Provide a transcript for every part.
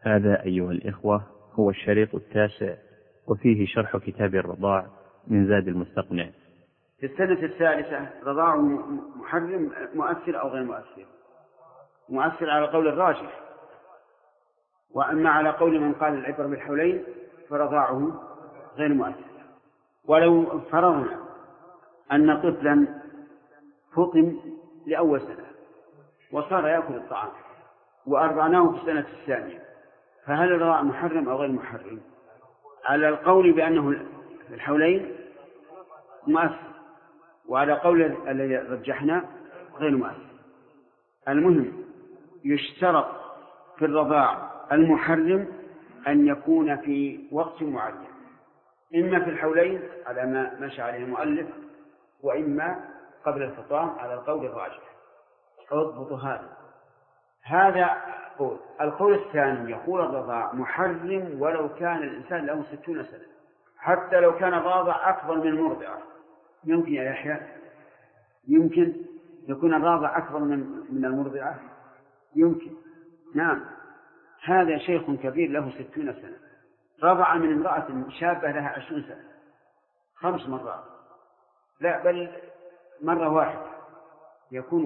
هذا أيها الإخوة هو الشريط 9 وفيه شرح كتاب الرضاع من زاد المستقنع. في السنة الثالثة رضاع محرم مؤثر أو غير مؤثر؟ مؤثر على قول الراجح، وأما على قول من قال العبر بالحولين فرضاعه غير مؤثر. ولو فرضنا أن طفلا فطم لأول سنة وصار يأكل الطعام وأرضعناه في السنة الثانية، فهل الرضاع محرم أو غير محرم؟ على القول بأنه الحولين مؤثر، وعلى قول الذي رجحنا غير مؤثر. المهم يشترط في الرضاع المحرم أن يكون في وقت معين، إما في الحولين على ما مشى عليه المؤلف، وإما قبل الفطام على القول الراجح. اضبط هذا قول. القول الثاني يقول الرضاع محرم ولو كان الإنسان له 60 سنة، حتى لو كان الراضع أكبر من المرضعة. يمكن يا يحيى؟ يمكن يكون الراضع أكبر من المرضعة؟ يمكن، نعم. هذا شيخ كبير له 60 سنة رضع من امرأة شابة لها 20 سنة 5 مرات، لا بل مرة واحدة، يكون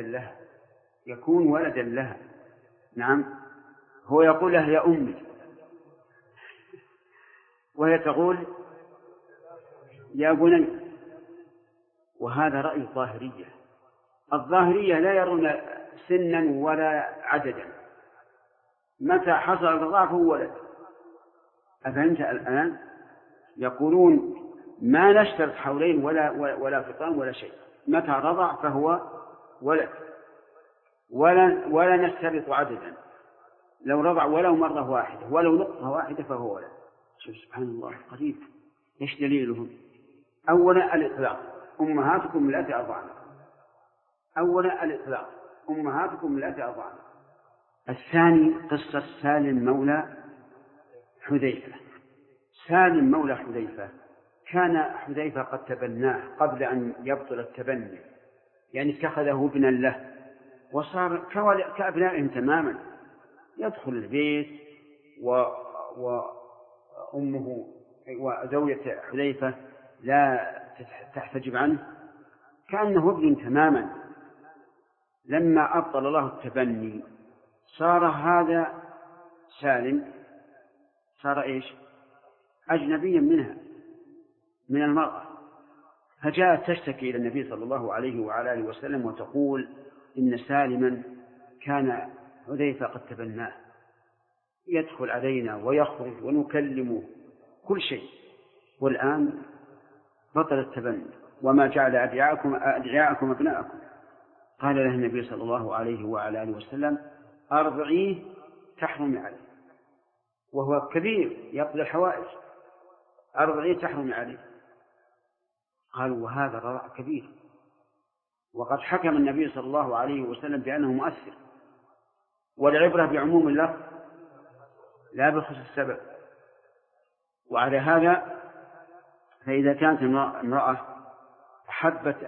ولدا لها. نعم، هو يقول لها يا أمي، وهي تقول يا بني. وهذا رأي الظاهرية. الظاهرية لا يرون سنا ولا عددا، متى حصل الرضاع فهو ولد. أفهمت الآن؟ يقولون ما نشترط حولين ولا فطام ولا شيء، متى رضع فهو ولد، ولا نشترط عددا. لو رضع ولو مرة واحدة ولو نقطة واحدة فهو ولد. شوف سبحان الله قريب. ايش دليلهم؟ أولا الإطلاق، أمهاتكم اللاتي أرضعنكم. أولا الإطلاق، أمهاتكم اللاتي أرضعنكم. الثاني قصة سالم مولى حذيفة. سالم مولى حذيفة كان حذيفة قد تبناه قبل أن يبطل التبني، يعني اتخذه ابنا له وصار كأبنائهم تماما. يدخل البيت وأمه وزوجة حذيفة لا تحتجب عنه، كأنه ابن تماما. لما أبطل الله التبني صار هذا سالم صار إيش؟ أجنبيا منها، من المرأة. فجاءت تشتكي إلى النبي صلى الله عليه وعلى آله وسلم وتقول إن سالما كان حذيفة قد تبناه، يدخل علينا ويخرج ونكلمه كل شيء، والآن بطل التبني وما جعل أدعياءكم أبناءكم. قال له النبي صلى الله عليه وعلى آله وسلم أرضعيه تحرم عليه، وهو كبير يقضي الحوائج، أرضعيه تحرم عليه. قالوا وهذا الرضاع كبير، وقد حكم النبي صلى الله عليه وسلم بأنه مؤثر، والعبرة بعموم اللفظ لا بخصوص السبب. وعلى هذا فإذا كانت امرأة أحبت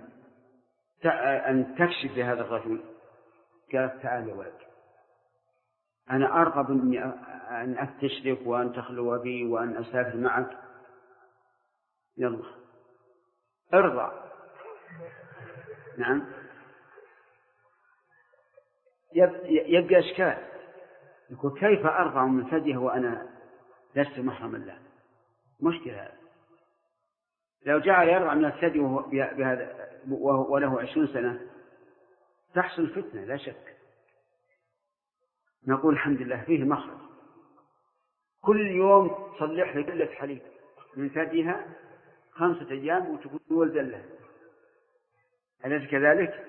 أن تكشف لهذا الرجل قالت تعال يا ولد، أنا أرغب أن أستشرف وأن تخلو بي وأن أسافر معك، يلا ارضع. نعم، يبقى إشكال، يقول كيف أرضع من ثديه وأنا لست محرما له؟ مشكلة هذا. لو جعل يرضع من الثدي وله 20 سنة تحصل فتنة لا شك. نقول الحمد لله فيه مخرج، كل يوم تصلح لقلة حليب من ثديها 5 أيام وتقول ولدا له. أليس كذلك؟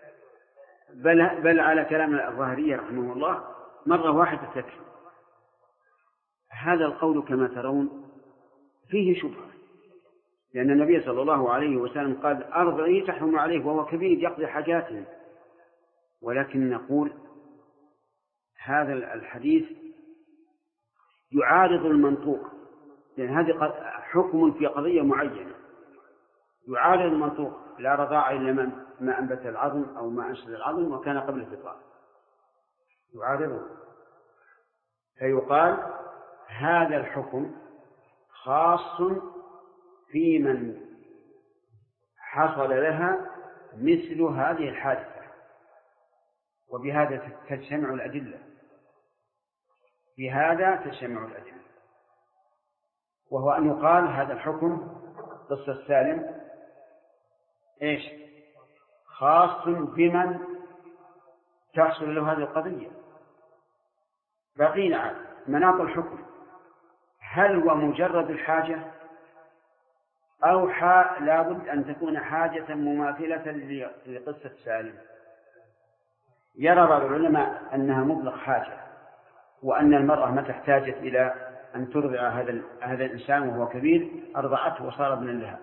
بل على كلام الظاهرية رحمه الله مرة واحدة تكفي. هذا القول كما ترون فيه شبهة، لأن النبي صلى الله عليه وسلم قال أرضعيه تحرم عليه وهو كبير يقضي حاجاته. ولكن نقول هذا الحديث يعارض المنطوق، لأن هذا حكم في قضية معينة، يعارض المنطوق لا رضاع إلا ما أنبت العظم أو ما أنشد العظم وكان قبل الفطام، يعارضه. فيقال هذا الحكم خاص في من حصل لها مثل هذه الحادثة، وبهذا تجتمع الأدلة، بهذا تجتمع الأدلة، وهو أن يقال هذا الحكم قصة سالم إيش؟ خاص بمن تحصل له هذه القضية. بقينا على مناط الحكم، هل هو مجرد الحاجة أو لابد أن تكون حاجة مماثلة لقصة سالم؟ يرى بعض العلماء أنها مطلق حاجة، وأن المرأة متى احتاجت إلى أن ترضع هذا الإنسان وهو كبير أرضعته وصار ابنا لها.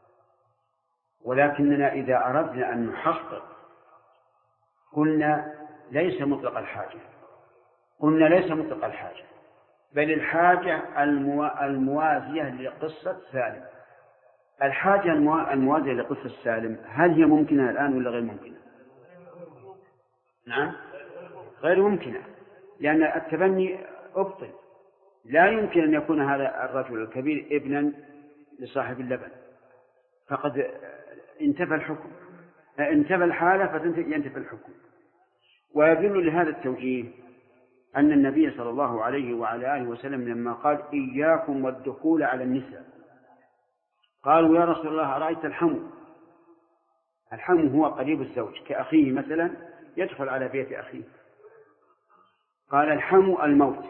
ولكننا إذا أردنا أن نحقق قلنا ليس مطلق الحاجة، بل الحاجة الموازية لقصة سالم. الحاجة الموازية لقصة سالم هل هي ممكنة الآن ولا غير ممكنة؟ نعم غير ممكنة، لأن التبني أبطل. لا يمكن أن يكون هذا الرجل الكبير ابنا لصاحب اللبن، فقد انتفى الحكم، انتفى الحالة فينتفى الحكم. ويدل لهذا التوجيه أن النبي صلى الله عليه وعلى آله وسلم لما قال إياكم والدخول على النساء، قالوا يا رسول الله أرأيت الحم هو قريب الزوج كأخيه مثلا يدخل على بيت أخيه، قال الحم الموت.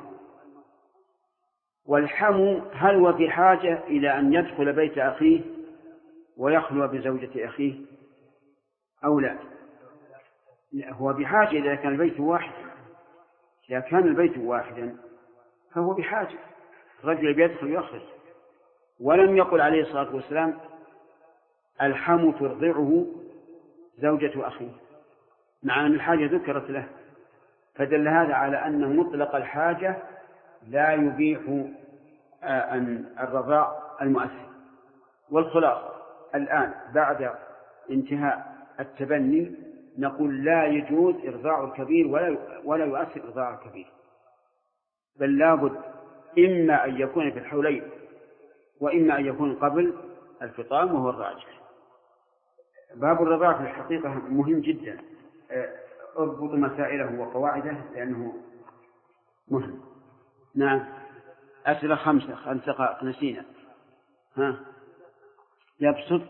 والحم هل هو في حاجة إلى أن يدخل بيت أخيه ويخلو بزوجة أخيه أو لا؟ هو بحاجة إذا كان البيت واحدا. إذا كان البيت واحدا فهو بحاجة، رجل يدخل ويخرج. ولم يقل عليه الصلاة والسلام الحم ترضعه زوجة أخيه، مع أن الحاجة ذكرت له، فدل هذا على أن مطلق الحاجة لا يبيح أن الرضاع المؤثر. والخلاصة الآن بعد انتهاء التبني نقول لا يجوز إرضاع الكبير ولا يؤثر إرضاع الكبير، بل لابد إما أن يكون في الحولين وإما أن يكون قبل الفطام، وهو الراجح. باب الرضاع في الحقيقة مهم جدا، اربط مسائله وقواعده لأنه مهم. نعم أسئلة 5 دقائق نسينا. يبسط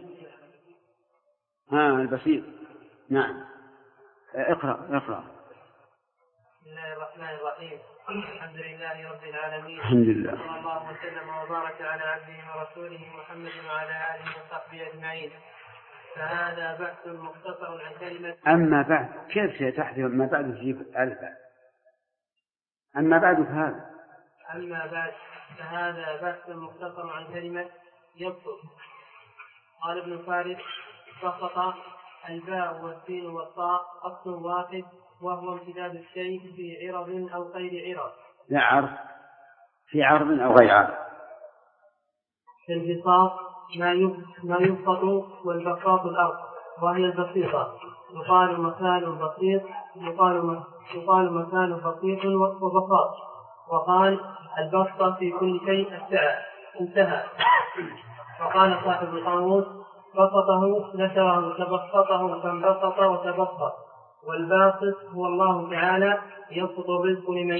البسيط. نعم اقرأ. بسم الله الرحمن الرحيم. الحمد لله رب العالمين، الحمد لله، صلى الله وسلم وبارك على عبده ورسوله محمد وعلى آله وصحبه أجمعين. فهذا بحث مختصر عن كلمة أما بعد. كيف سيتحدث أما بعد تجيب ألف؟ أما بعد فهذا بحث مختصر عن كلمة يبسط. قال ابن فارس بسط الباء والسين والطاء أصل واحد، وهو امتداد الشيء في عرض أو غير عرض. لا عرض، في عرض أو غير عرض. البساط ما يبسط، والبساط الأرض وهي البسيطة. يقال مكان بسيط، يقال مكان بسيط وبساط. وقال البسط في كل شيء السعة انتهى. وقال صاحب القاموس بسطه نشره تبسطه فانبسط وتبسط. والباسط هو الله تعالى يبسط الرزق لمن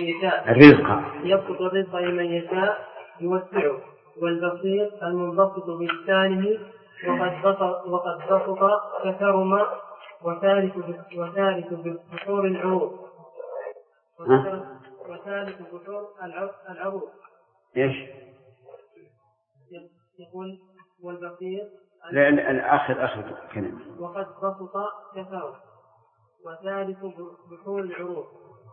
يشاء يوسعه. والبسيط المنبسط بلسانه، وقد بسط كثرم وثالث بحور العروض. وثالث بحور العروض ايش يقول؟ والبسيط الآخر كلمة. وقد بسط كثرم وثالث بحور العروض.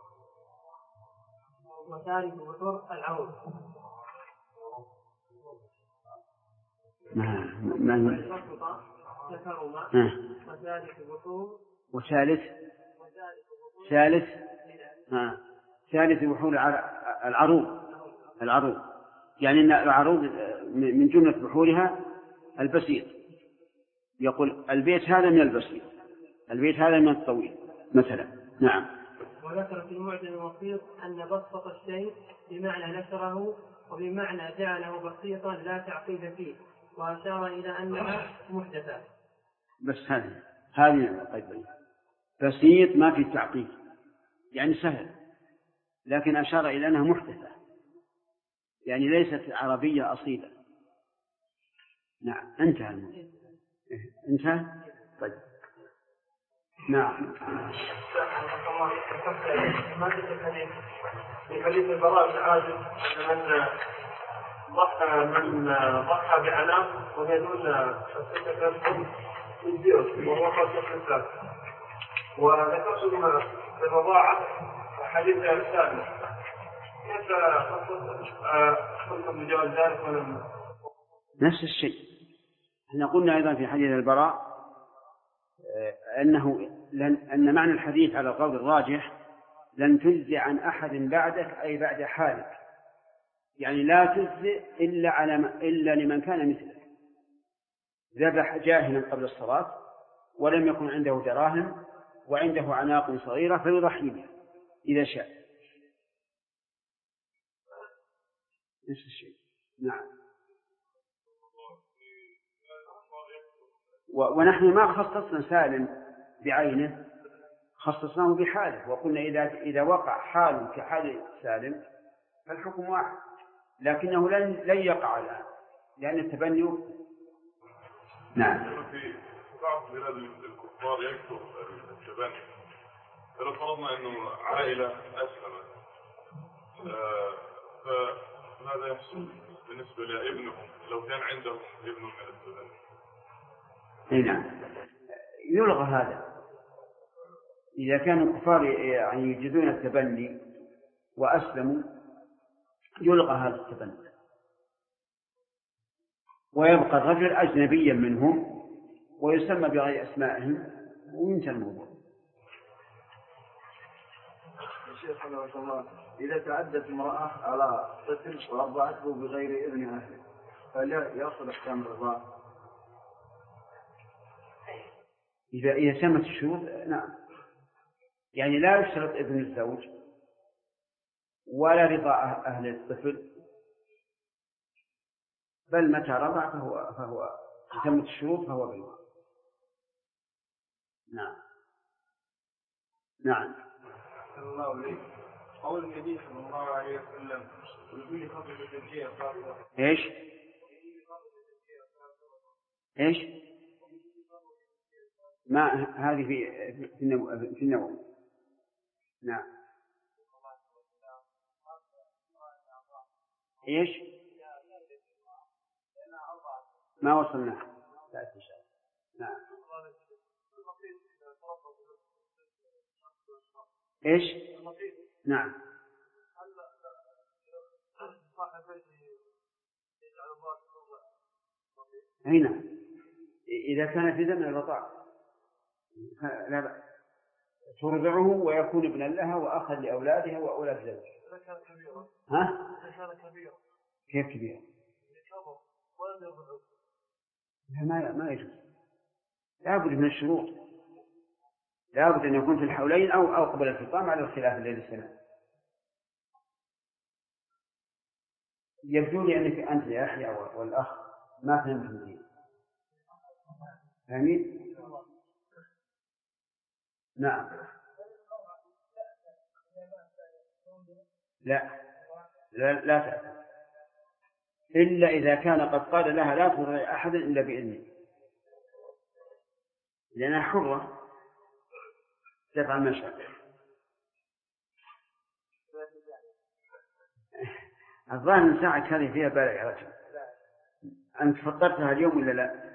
ثالث بحور العروض، يعني أن العروض من جملة بحورها البسيط. يقول البيت هذا من البسيط، البيت هذا من الطويل مثلا. نعم. وذكر في المعجم الوسيط أن بسط الشيء بمعنى نشره وبمعنى جعله بسيطا لا تعقيد فيه، وأشار إلى أنها محدثة. بس هذه قيد بسيط ما في تعقيد، يعني سهل، لكن أشار إلى أنها محدثة، يعني ليست عربية أصيلة. نعم، انتهى الموضوع. انتهى. طيب. نعم. في حديث البراء بن عازب من ضحى بعناق وهي دون الستة أشهر يجزئه وهو خاص الإسلام، وذكرتم في الرضاعة حديث الثاني، كيف قلتم بجواز ذلك ولم؟ نفس الشيء. احنا قلنا أيضا في حديث البراء أن معنى الحديث على القول الراجح لن تجزي عن أحد بعدك أي بعد حالك، يعني لا تجزي إلا لمن كان مثلك، ذبح جاهلا قبل الصلاة ولم يكن عنده دراهم وعنده عناق صغيرة فيضحي بها إذا شاء. نفس الشيء. نعم. ونحن ما خصصنا سالم بعينه، خصصناه بحاله، وقلنا إذا وقع حال كحال سالم فالحكم واحد، لكنه لن يقع الآن لأن التبني وقت. نعم. في بعض بلاد الكفار يكثر التبني، فلو فرضنا أنه عائلة أسلمت فماذا يحصل بالنسبة لابنهم لو كان عنده ابن من التبني؟ نعم، يلغى هذا. إذا كانوا الكفار يعني يجدون التبني وأسلموا يلغى هذا التبني، ويبقى الرجل أجنبيا منهم ويسمى بغير أسمائهم وينتهي الموضوع. الشيخ حفظه الله، إذا تعدت امرأة على طفل ورضعته بغير إذن أهله هل يأخذ أحكام الرضاعة؟ إذا تمت الشروط نعم، يعني لا يشترط إذن الزوج ولا رضا أهل الطفل، بل متى رضع فهو تمت الشروط فهو بالماء. نعم. نعم. الله عليه. قول النبي صلى الله عليه وسلم يقول قبل التنجية قال ايش؟ ايش؟ ما هذه في النووي. نعم. ايش؟ ما وصلنا. نعم. ايش؟ نعم. هنا إذا كان في زمن الرضاعة لا بأس، ترضعه ويكون ابنا لها وأخا لأولادها وأولاد زوجها. إذا كان كبيرا. ها؟ إذا كان كبيرا. كيف كبيرا؟ ولم يرضعه. ما يجوز، لابد من الشروط، لابد أن يكون في الحولين أو قبل الفطام على الخلاف الذي سمع. يبدو لي أنك أنت يا يحيى والأخ ما فهمتم فيه، فهمين؟ نعم. لا تأتي إلا إذا كان قد قال لها لا ترضعي أحدا إلا بإذنه، لأنها حرة تفعل ما شاء. الظاهر من ساعة هذه فيها بالغ يا رجل. أنت فطرتها اليوم ولا لا؟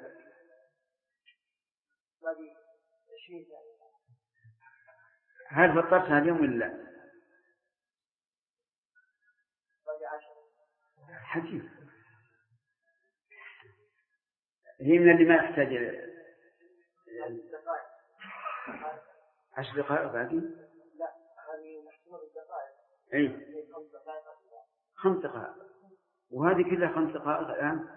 هل فطرتها اليوم ولا لا؟ حكيم. هي من اللي ما يحتاج 10 دقائق باقي؟ لا، هذه محسوبة بالدقائق. أي 5 دقائق، وهذه كلها 5 دقائق الآن.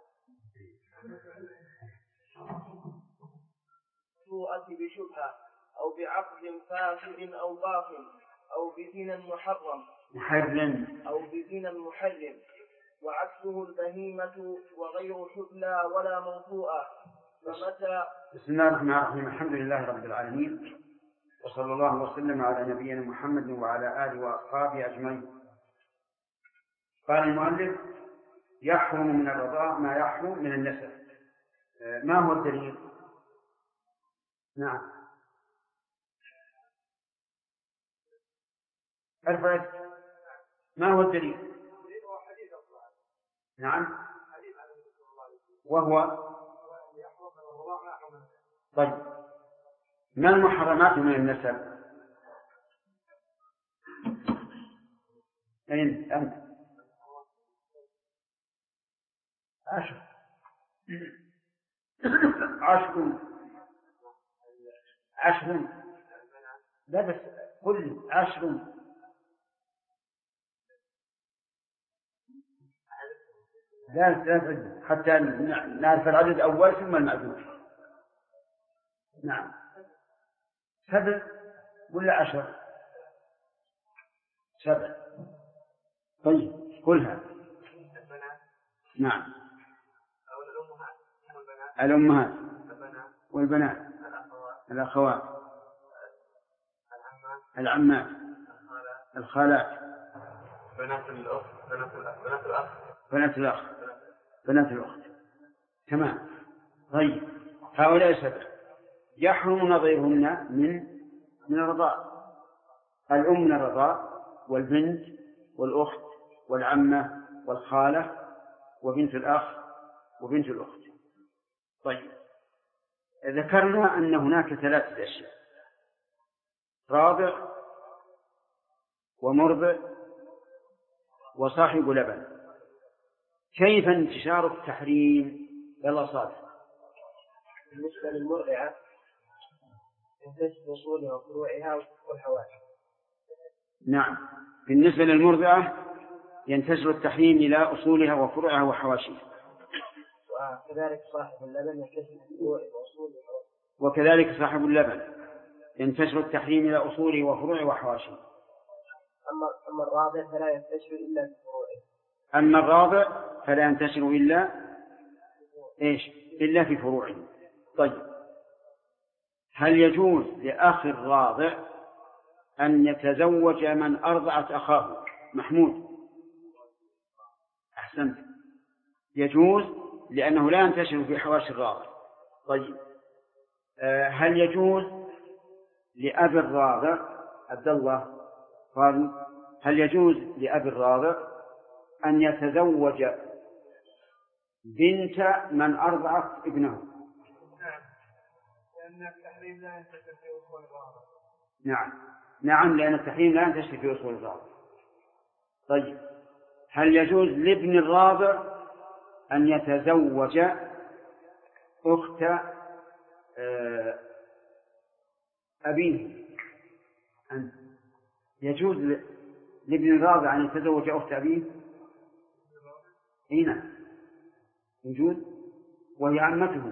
هو أنت بشبهة أو بعقد فاسد أو باطل أو بزنا محرم وعكسه البهيمة وغير حبلى ولا موضوعة. فمتى بسم الله الرحمن الرحيم. الحمد لله رب العالمين، وصلى الله وسلم على نبينا محمد وعلى آله وأصحابه أجمعين. قال المؤلف: يحرم من الرضاع ما يحرم من النسب. ما هو الدليل؟ نعم، أرفعت. ما هو الدليل؟ نعم، وهو طيب، ما المحرمات من النسب؟ أين أنت؟ 10 لا بس كل 10 لا تعد حتى نعرف العدد أول ثم المعدود. نعم، 7 ولا 10؟ 7. طيب كلها. نعم، الأمهات والبنات، الأخوات، العمات، الخالات، بنات الأخت. تمام. طيب، هؤلاء 7 يحرم نظيرهن من الرضاع. الأم من الرضاع، والبنت، والأخت، والعمة، والخالة، وبنت الأخ، وبنت الأخت. طيب، ذكرنا أن هناك 3 أشياء: راضع، ومرضع، وصاحب لبن. كيف انتشار التحريم؟ يلا صالح. بالنسبة للمرضعة تنتشر أصولها وفروعها والحواشي. نعم، بالنسبة للمرضعة ينتشر التحريم إلى أصولها وفروعها وحواشيها. وكذلك صاحب اللبن ينتشر فروعه وأصوله. وكذلك صاحب اللبن ينتشر التحريم إلى أصوله وفروعه وحواشيه. أما الراضع فلا ينتشر إلا في فروعه. أما الراضع فلا ينتشر إلا في فروعه. طيب، هل يجوز لأخ الراضع أن يتزوج من أرضعت أخاه؟ محمود، أحسنت، يجوز، لأنه لا ينتشر في حواشي الراضع. طيب، هل يجوز لأبي الراضع؟ عبد الله قال: هل يجوز لأبي الراضع أن يتزوج بنت من أرضعت ابنه؟ لأن التحريم لا ينتشر في أصول الراضع. نعم، لأن التحريم لا ينتشر في أصول الراضع. طيب، هل يجوز لابن الراضع أن يتزوج أخت أبيه؟ يجوز لابن الراضع أن يتزوج أخت أبيه؟ هنا يجوز، وهي عمته.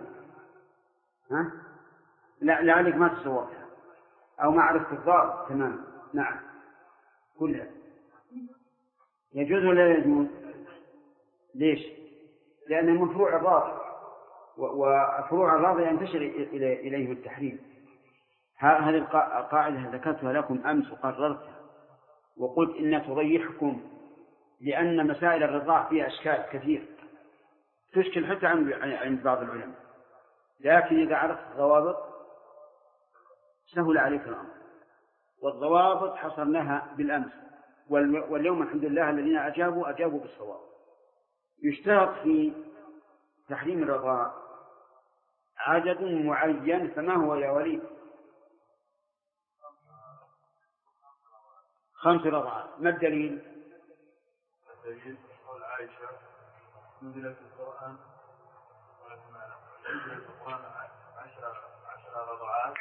لا، لعلك ما تصورتها أو ما عرفت الضابط تماما. نعم، كلها يجوز ولا يجوز؟ ليش؟ لأن من فروع الراضع، وفروع الراضع ينتشر إليه التحريم. هذه القاعدة ذكرتها لكم أمس وقررتها، وقلت إن تريحكم، لأن مسائل الرضاع فيها أشكال كثير تشكل حتى عند بعض العلماء، لكن إذا عرفت الضوابط سهل عليك الأمر. والضوابط حصرناها بالأمس، واليوم الحمد لله الذين أجابوا بالصواب. يشترط في تحريم الرضاع عدد معين، فما هو يا وليد؟ 5 رضعات. ما الدليل؟ قول عائشة: نزل في القرآن 10 رضعات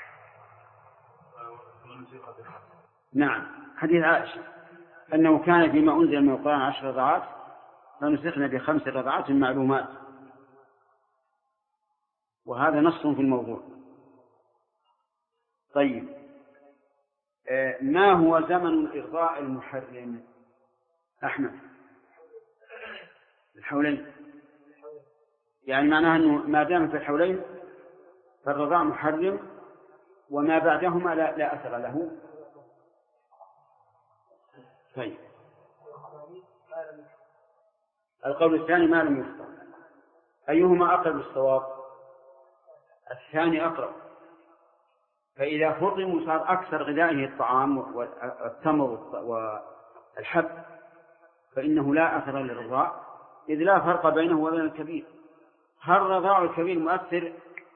ونسخ بها. نعم، حديث عائشة أنه كان فيما أنزل من القرآن 10 رضعات فنسخنا ب5 رضعات معلومات، وهذا نص في الموضوع. طيب، ما هو زمن الإرضاء المحرم؟ أحمد. الحولين، يعني معناها أنه ما دام في الحولين فالرضاع محرم، وما بعدهما لا أثر له. طيب، القول الثاني ما لم يفطر. أيهما أقرب للصواب؟ الثاني أقرب. فإذا فطم صار أكثر غذائه الطعام والتمر والحب فإنه لا أثر للرضاع، إذ لا فرق بينه وبين الكبير. هل رضاع الكبير مؤثر؟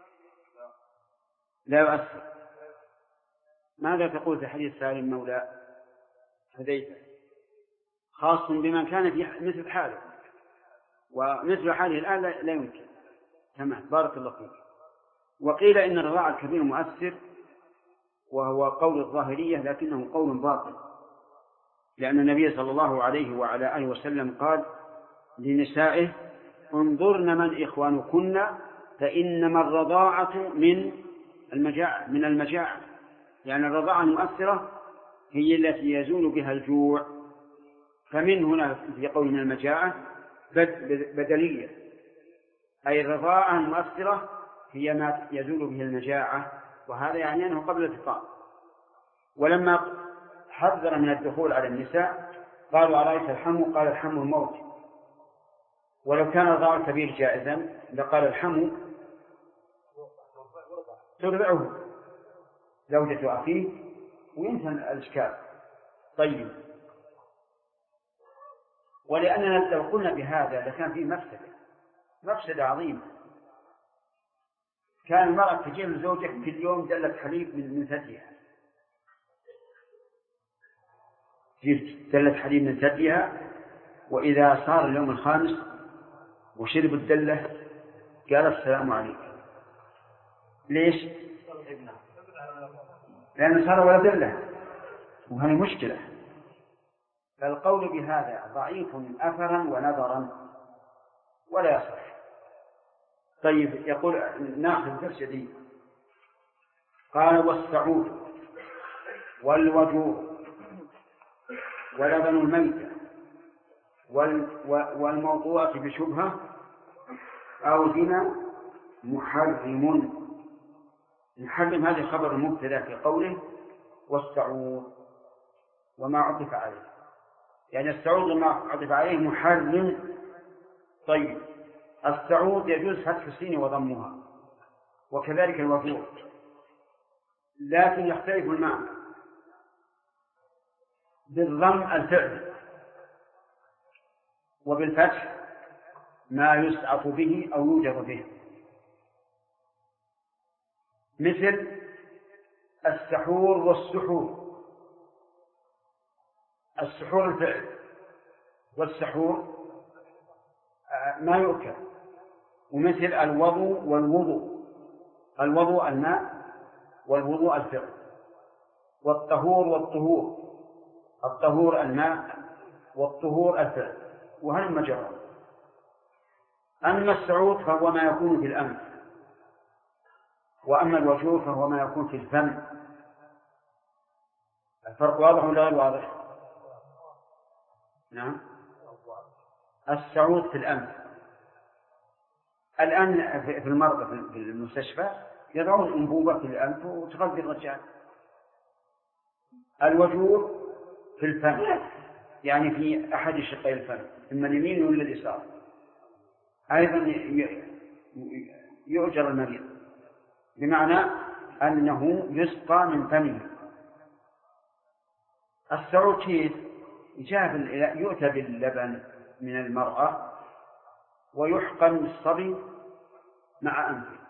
لا يؤثر. ماذا تقول في حديث سالم مولى حذيفة؟ خاص بمن كان في مثل حاله، ومثل حاله الآن لا يمكن. تمام، بارك الله فيك. وقيل إن الرضاع الكبير مؤثر، وهو قول الظاهرية، لكنه قول باطل، لأن النبي صلى الله عليه وعلى آله وسلم قال لنسائه: انظرن من إخوانكن فإنما الرضاعة من المجاعة، يعني الرضاعة المؤثرة هي التي يزول بها الجوع. فمن هنا في قول من المجاعة بدلية، أي الرضاعة المؤثرة هي ما يزول به المجاعة، وهذا يعني أنه قبل الفطام. ولما حذر من الدخول على النساء قالوا: أرأيت الحمو؟ قال: الحمو الموت. ولو كان الرضاع الكبير جائزا لقال: الحمو ترضعه زوجة أخيه وينتهي الإشكال. طيب، ولأننا لو قلنا بهذا لكان فيه مفسدة عظيمة. كان المرأة تجيب لزوجها كل يوم دلة حليب من ثديها، تجيب دلة حليب من ثديها، وإذا صار اليوم الخامس وشرب الدلة قال: السلام عليكم. ليش؟ لأنه صار ولا دلة، وهذه مشكلة. فالقول بهذا ضعيف أثرا ونظرا ولا يصح. طيب، يقول ناخذ درس جديد. قال: والسعود والوجور ولبن الميتة والموضوعة بشبهة أو زنا محرم. محرم هذا خبر المبتدأ في قوله والسعود وما عطف عليه، يعني السعود وما عطف عليه محرم. طيب، السعود يجوز فتح السين وضمها، وكذلك الوجور، لكن يختلف المعنى. بالضم الفعل، وبالفتح ما يسعف به أو يوجب به، مثل السحور والسحور. السحور الفعل، والسحور ما يؤكل. ومثل الوضوء والوضوء، الوضوء الماء والوضوء الفعل. والطهور والطهور، الطهور الماء والطهور الفعل، وهل المجرى. أما السعود فهو ما يكون في الأنف، وأما الوجور فهو ما يكون في الفم. الفرق واضح ولا غير واضح؟ نعم. السعود في الأنف. الآن في المرضى في المستشفى يضعون أنبوبة في الأنف وتغذي الرجال. الوجور في الفم، يعني في أحد شقي الفم، إما اليمين ولا اليسار. أيضا يؤجر المريض، بمعنى أنه يسقى من فمه. السعود كيف؟ يؤتى باللبن من المرأة ويحقن بالصبي مع أنفه.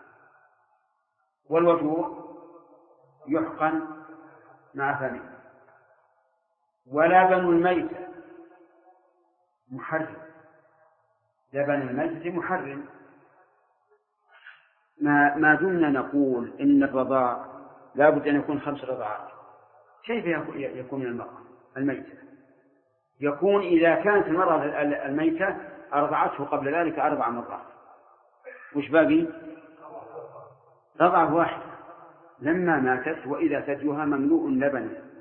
والوجور يحقن مع فمه. ولبن الميتة محرم، لبن الميتة محرم. ما دمنا نقول إن الرضاع لا بد أن يكون 5 رضعات، كيف يكون المرأة الميتة؟ يكون إذا كانت المرأة الميتة أرضعته قبل ذلك 4 مرات، وش باقي؟ رضعة واحدة. لما ماتت وإذا ثديها مملوء لبنا،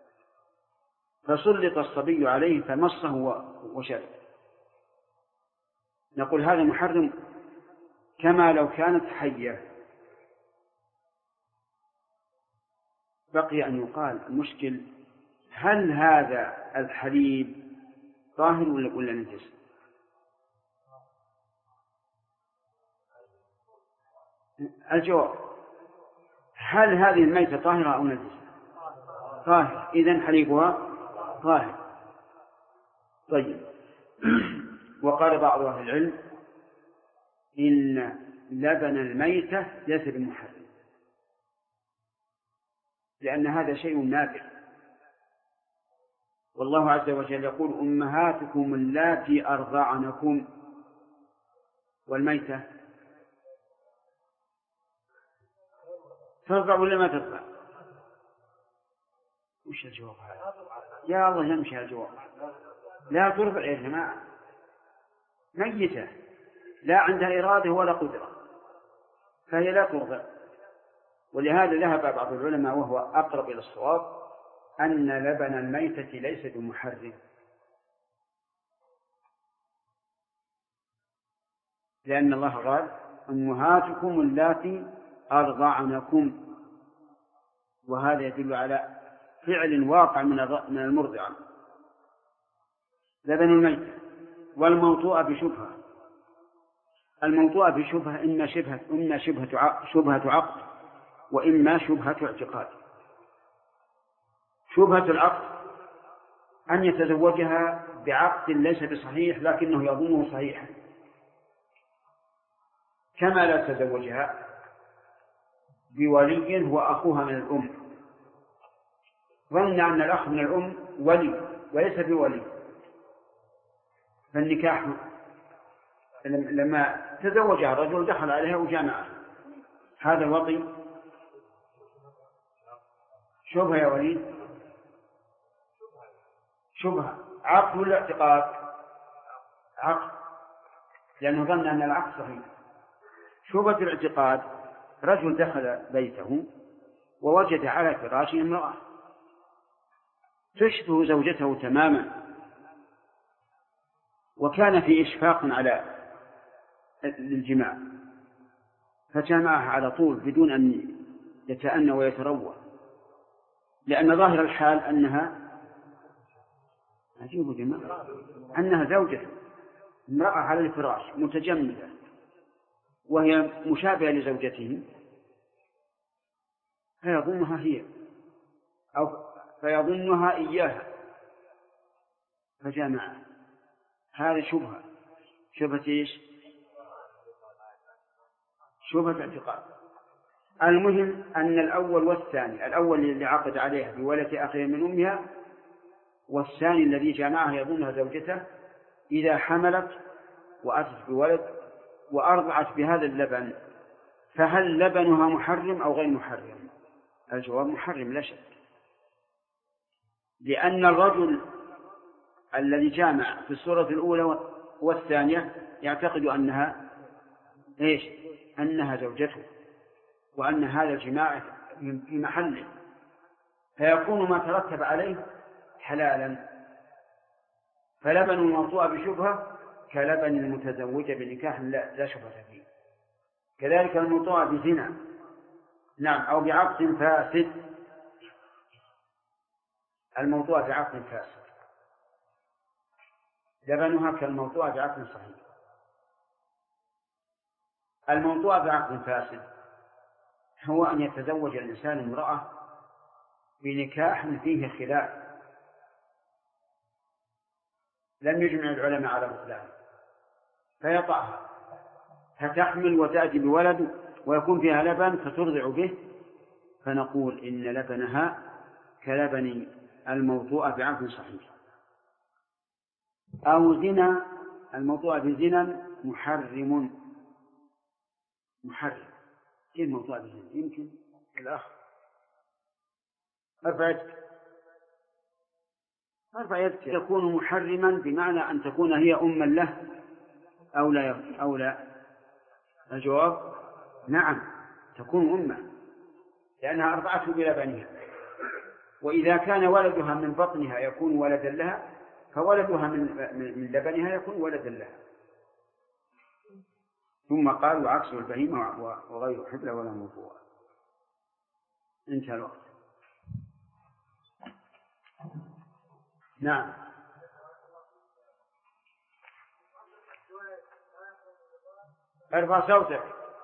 فسلط الصبي عليه فمصه وشرب، نقول هذا محرم كما لو كانت حية. بقي أن يقال المشكل هل هذا الحليب طاهر ولا نجس؟ الجواب هل هذه الميتة طاهرة أو نجسة؟ طاهر، إذن حليبها طاهر. طيب. وقال بعض أهل العلم إن لبن الميتة ليس بمحرم، لأن هذا شيء نادر، والله عز وجل يقول أمهاتكم اللاتي أرضعنكم، والميتة ترضع ولا ما ترضع؟ وش الجواب هذا؟ يا الله يمشي الجواب. لا ترضع يا جماعة، ميتة لا عندها إرادة ولا قدرة، فهي لا ترضع. ولهذا ذهب بعض العلماء وهو أقرب إلى الصواب أن لبن الميتة ليس بمحرم، لأن الله قال أمهاتكم اللاتي أرضعنكم، وهذا يدل على فعل واقع من المرضعة. لبن الميتة. والموطوءة بشبهة. الموطوءة بشبهة إما شبهة عقد وإما شبهة اعتقاد. شبهة العقد أن يتزوجها بعقد ليس بصحيح لكنه يظنه صحيحا، كما لا تزوجها بولي هو أخوها من الأم، ظن أن الأخ من الأم ولي وليس بولي، فالنكاح لما تزوجها الرجل دخل عليها وجامعها، هذا الوطي شبهة يا وليد، شبهة. عقد ولا اعتقاد؟ عقد، لأنه ظن أن العقد صحيح. شبهة الاعتقاد رجل دخل بيته ووجد على فراشه امرأة تشبه زوجته تماما، وكان في إشفاق على الجماع، فجمعها على طول بدون أن يتأنى ويتروى، لأن ظاهر الحال أنها عجيب جماعة أنها زوجته، امرأة على الفراش متجملة وهي مشابهة لزوجته، فيظنها هي أو فيظنها إياها فجامعها. هذه شبهة. شبهة إيش؟ شبهة اعتقاد. المهم أن الأول والثاني، الأول اللي عقد عليها بولد أخيه من أمها، والثاني الذي جامعها يظنها زوجته، إذا حملت وأتت بولد وأرضعت بهذا اللبن، فهل لبنها محرم أو غير محرم؟ الجواب محرم لا شك، لأن الرجل الذي جامع في السورة الأولى والثانية يعتقد أنها إيش؟ أنها زوجته، وأن هذا الجماع في محله، فيكون ما ترتب عليه حلالا. فلبن الموطوء بشبهة كلبن المتزوجة بنكاح لا شبهة فيه. كذلك الموطوء بزنا، نعم، أو بعقد فاسد. الموطوء بعقد فاسد لبنها كالموطوء بعقد صحيح. الموطوء بعقد فاسد هو أن يتزوج الإنسان امرأة بنكاح فيه خلاف لم يجمع العلماء على بطلانه، فيطعها فتحمل وتأتي بولد ويكون فيها لبن فترضع به، فنقول إن لبنها كلبن الموطوء بعقد صحيح. أو زنا، الموطوء بزنا محرم. كيف موطوء بزنا؟ يمكن الأخ أرفع يدك يكون محرما بمعنى أن تكون هي أما له أو لا. الجواب نعم، تكون أمة، لأنها أرضعته بلبنها. وإذا كان ولدها من بطنها يكون ولدا لها، فولدها من لبنها يكون ولدا لها. ثم قال وعكسه البهيمة وغير حبلى ولا موضوع. انتهى الوقت. نعم. ارفع صوتك.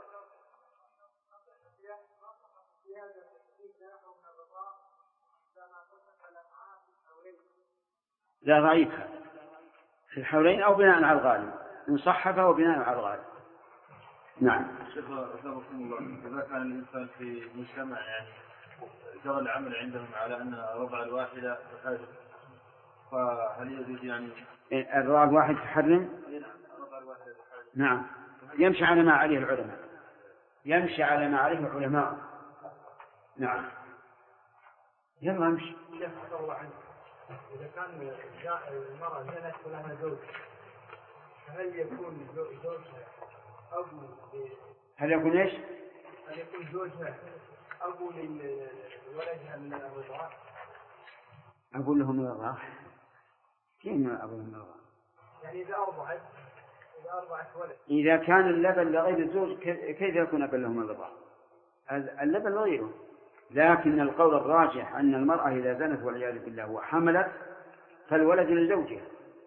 لا ضعيفة في الحولين أو بناء على الغالب، مصحفة وبناء على الغالب. نعم. شيخ أثابكم الله، إذا كان الإنسان في مجتمع يعني جرى العمل عندهم على أن الرضع الواحدة تحرم، فهل يجوز يعني الرضع الواحد تحرم؟ نعم، يمشي على ما عليه العلماء، يمشي على ما عليه العلماء. نعم. يلا امشي. شيخ عفى الله عنك، إذا كان المرأة زنت ولها زوج، هل يكون زوجها أبو هل يكون إيش؟ هل يكون زوجها أبو لولدها من الرضاعة؟ أقول لهم من الرضاعة. كيف أقول لهم من الرضاعة؟ يعني إذا أرضعت ولد. إذا كان اللبن لغير الزوج كيف يكون أبا لهم من الرضاعة؟ اللبن غيره. لكن القول الراجح أن المرأة إذا زنت والعياذ بالله وحملت فالولد لزوجها،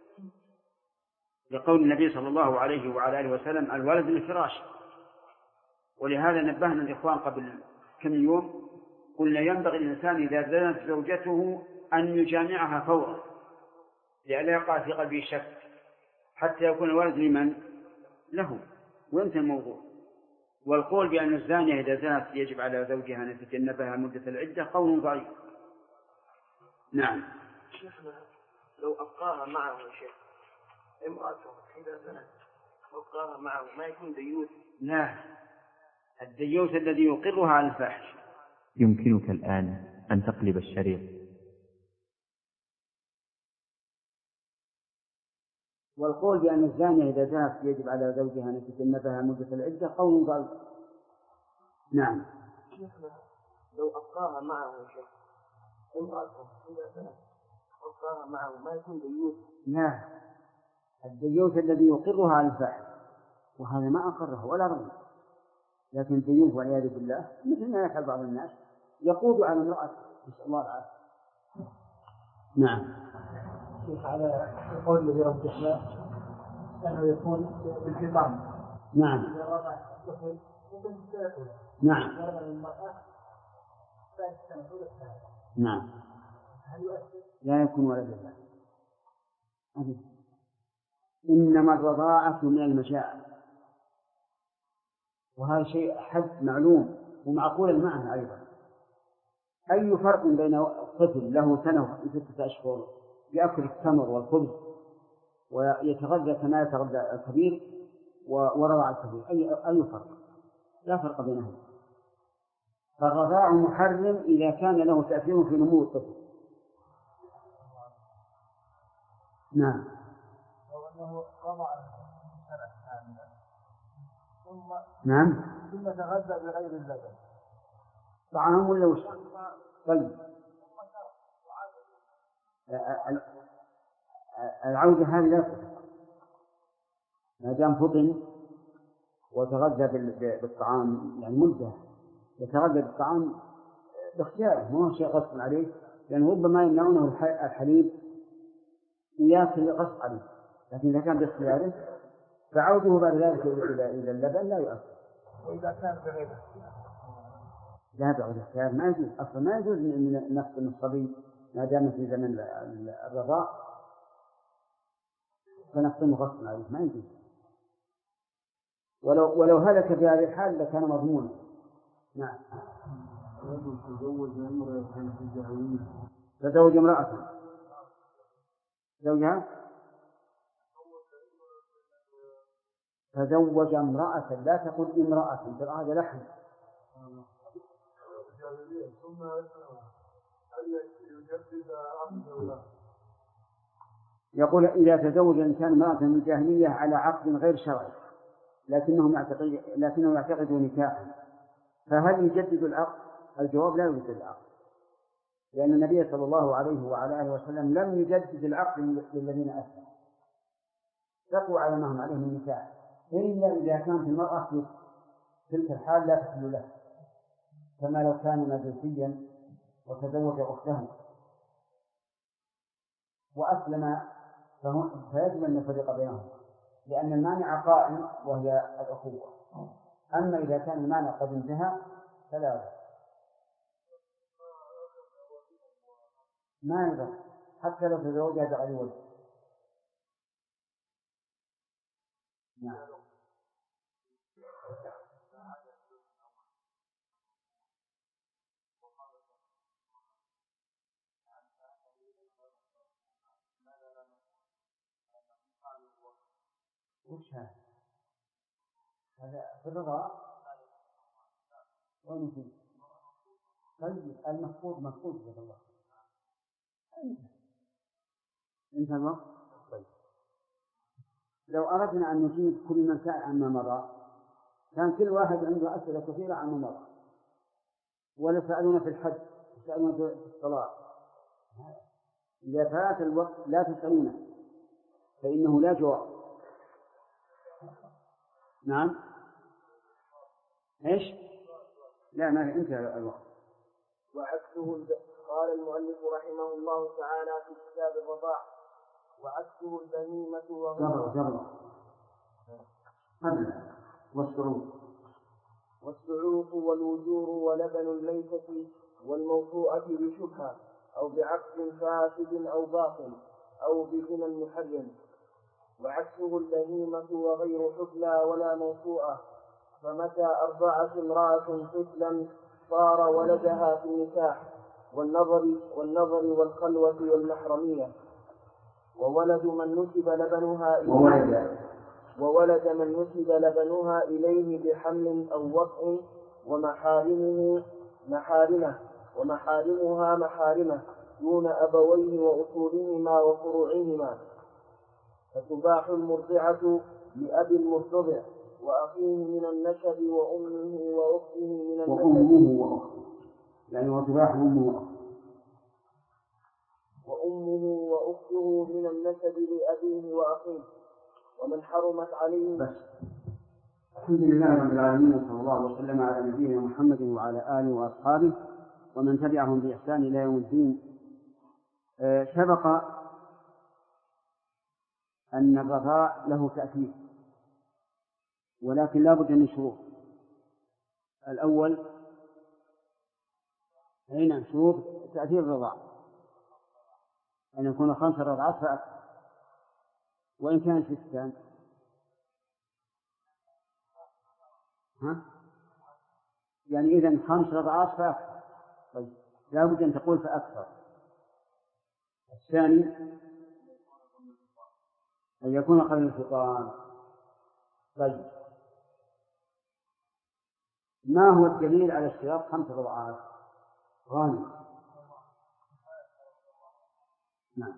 لقول النبي صلى الله عليه وعلى آله وسلم الولد للفراش. ولهذا نبهنا الإخوان قبل كم يوم قلنا ينبغي الإنسان إذا زنت زوجته أن يجامعها فورا لئلا يقع في قلبه شك حتى يكون الولد لمن؟ له، وانتهى الموضوع. والقول بأن الزانية إذا زنت يجب على زوجها أن يتجنبها مدة العدة قول ضعيف. نعم. شيخنا لو أبقاها معه شيخ امرأته إذا زنت أبقاها معه ما يكون ديوث؟ لا، الديوث الذي يقرها على الفاحش. يمكنك الآن أن تقلب الشريط. والقول بأن الزانية إذا زنت يجب على زوجها أن يتجنبها مدة العدة قول ضعيف. نعم. شيخنا لو أبقاها معه شيخ امرأته إذا زنت أبقاها معه ما يكون ديوث؟ لا، الديوث الذي يقرها على الفاحش، وهذا ما أقره ولا رضي. لكن الديوث والعياذ بالله مثل ما يفعل بعض الناس يقود على امرأة، نسأل الله العافية. نعم. شيخ على القول الذي رجحناه أنه يكون بالفطام. نعم. إذا رضع الطفل نعم. ورضع المرأة ثالث سنة أولى الثالث. نعم. هل يؤثر؟ لا يكون ولد الله. إنما الرضاعة من المشاعر، وهذا شيء حد معلوم ومعقول المعنى أيضا. أي فرق بين طفل له سنة و6 أشهر يأكل التمر والخبز ويتغذى كما يتغذى الكبير ورضع الكبير؟ أي فرق؟ لا فرق بينهم. فالرضاع محرم إذا كان له تأثير في نمو الطفل. نعم. لو أنه رضع سنة كاملة ثم تغذى بغير اللبن طعام ولا وش؟ طيب العودة هذه لا تفعل ما دام فطن وتغذى بالطعام، يعني مدة يتغذى بالطعام باختياره، ما هو شيء غصب عليه، لأنه ربما يمنعونه الحليب يأكل غصب عليه. لكن إذا كان باختياره فعوده بعد ذلك إلى اللبن لا يؤثر. وإذا كان بغير لا بعد الاختيار ما يجوز أصلا، ما يجوز من نفس الصبي ما دام في زمن الرضاع فنفطمه غصب عليه، ما يجوز. ولو هلك في هذه الحال لكان مضمونا. نعم. تزوج امرأة زوجها تزوج امرأة، لا تقل امرأة، ترى هذا لحن. يقول إذا تزوج الإنسان امرأة من الجاهلية على عقد غير شرعي لكنه يعتقد نكاحا، فهل يجدد العقد الجواب لا يجدد العقد، لأن النبي صلى الله عليه وعلى آله وسلم لم يجدد العقد للذين أسلموا، بقوا على ما هم عليه من النكاح، إلا إذا كانت المرأة في تلك الحال لا تحل له، كما لو كان مجوسيا وتزوج أخته وأسلم فيجب أن نفرق بينهم، لأن المانع قائم وهي الأخوة. أما إذا كان المانع قد انتهى فلا بأس، ما يضر حتى لو تزوجها بغير ولد. نعم. وش هذا؟ هذا في الرضا وين فيه؟ طيب المفقود مفقود جزاك الله. انتهى الوقت. طيب لو أردنا أن نجيب كل من سأل عما مضى كان كل واحد عنده أسئلة كثيرة عما مضى، ولا سألونا في الحج سألونا في الصلاة. إذا فات الوقت لا تسألونه فإنه لا جواب. نعم. إيش؟ لا ما انتهى الوقت. وعكسه قال المؤلف رحمه الله تعالى في كتاب الرضاع: وعكسه البهيمة والصعوق والوجور ولبن الليثة والموطوءة بشبهة أو بعقد فاسد أو باطل أو بزنا محرم. وعكسه البهيمة وغير حبلى ولا موطوءة، فمتى أرضعت امرأة طفلا صار ولدها في النكاح والنظر والخلوة والمحرمية. وولد من نسب لبنها إليه بحمل أو وطء، ومحارمها محارمه دون أبويه وأصولهما وفروعهما، فتباح المرضعة لأبي المرتضع وأخيه من النسب وأمه وأخته من النسب يعني وتباح وأمه وأخته من النسب لأبيه وأخيه، ومن حرمت عليه. بس. الحمد لله رب العالمين، وصلى الله وسلم على نبينا محمد وعلى آله وأصحابه ومن تبعهم بإحسان إلى يوم الدين. سبق أن الرضاع له تأثير، ولكن لا بد من شروط. الأول هنا شروط تأثير الرضاع أن يكون 5 رضعات فأكثر، وإن كان 6 يعني إذن 5 رضعات فأكثر. طيب لا بد أن تقول فأكثر. الثاني أن يكون قبل الفطام. طيب ما هو الدليل على اشتراط 5 رضعات؟ غانم. نعم.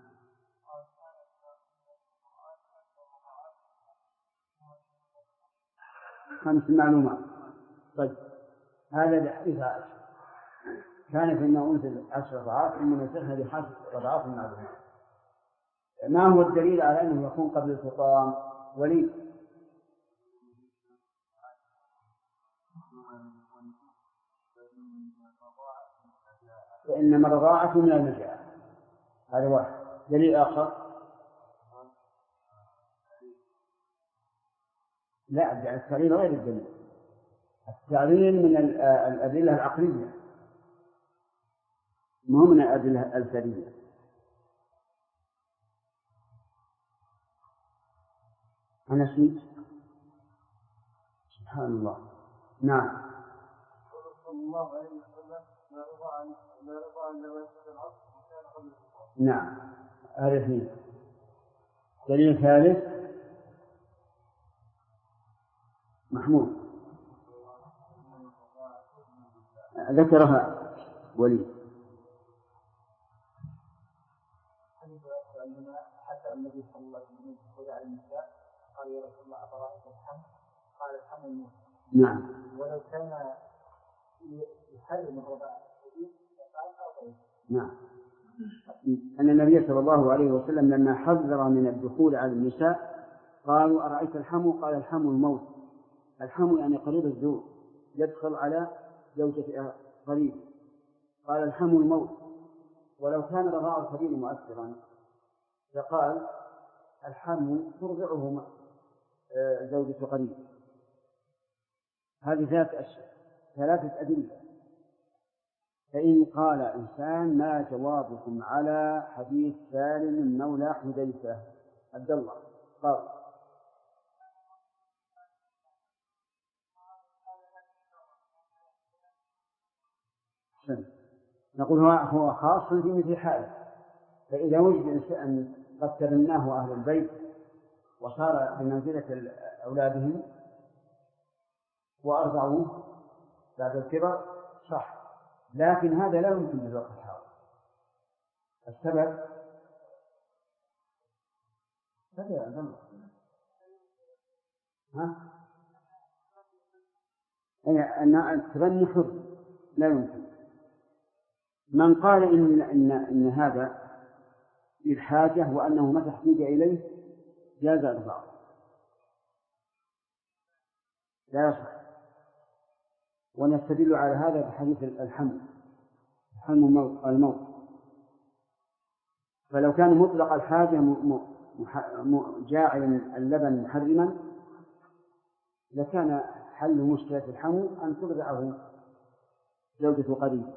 5 معلومات. طيب هذا لحديث عائشة كان فيما أنزل 10 رضعات ثم نسخنا بحسب رضعات المعلومات. ما هو الدليل على أنه يكون قبل الفطام؟ وليد. فإنما الرضاعة من المجاعة. هذا واحد. دليل آخر لا، التعليل غير الدليل. التعليل من الأدلة العقلية مو من الأدلة الفعلية. أنا نسيت. سبحان الله. نعم. نعم. هذا اثنين. دليل ثالث محمود ذكرها ولي. حتى النبي صلى الله عليه وسلم يقول على النساء قال يا رسول الله أفرأيت الحمل؟ قال الحمل موت. نعم. ولو كان يحرم الرضاعة. نعم. أن النبي صلى الله عليه وسلم لما حذر من الدخول على النساء قالوا أرأيت الحمو؟ قال الحمو الموت. الحمو يعني قريب الزوج يدخل على زوجة قريب، قال الحمو الموت. ولو كان رضاع الكبير مؤثرا فقال الحمو ترضعه زوجة قريب. هذه ثلاثة أدلة. فإن قال إنسان ما جوابكم على حديث سالم مولى حذيفة عبد الله؟ قال نقول هو خاص في مثل حاله. فإذا وجد إنسان قد تبناه أهل البيت وصار بمنزلة أولادهم وأرضعوه بعد الكبر صح، لكن هذا لا يمكن في الوقت الحاضر. السبب أن التبني حر لا يمكن. من قال إن هذا للحاجة وأنه متى احتاج إليه جاز إرضاعه لا يصح. ونستدل على هذا بحديث الحمل الموت. فلو كان مطلق الحاجة جاعل اللبن محرما لكان حل مشكلة الحمل أن ترضعه زوجة قريب.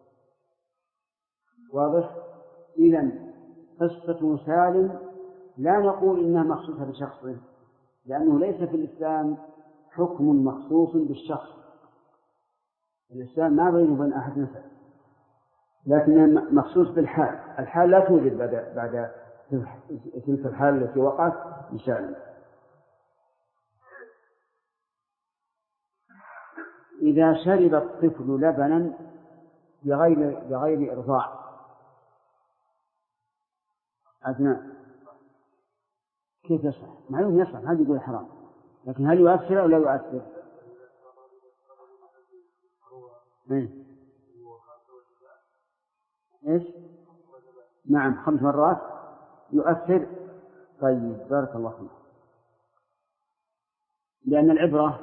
واضح؟ إذن قصة سالم لا نقول إنها مخصوصة بشخصه، لأنه ليس في الإسلام حكم مخصوص بالشخص. الإسلام ما بينه وبين أحد نفسه، لكن مخصوص بالحال. الحال لا توجد بعد تلك الحال التي وقعت بسالم. إذا شرب الطفل لبنا بغير إرضاع أثناء كيف يصح؟ معلوم يصح، هذا يقول حرام، لكن هل يؤثر أو لا يؤثر؟ إيش؟ نعم 5 مرات يؤثر. طيب بارك الله فيك. لأن العبرة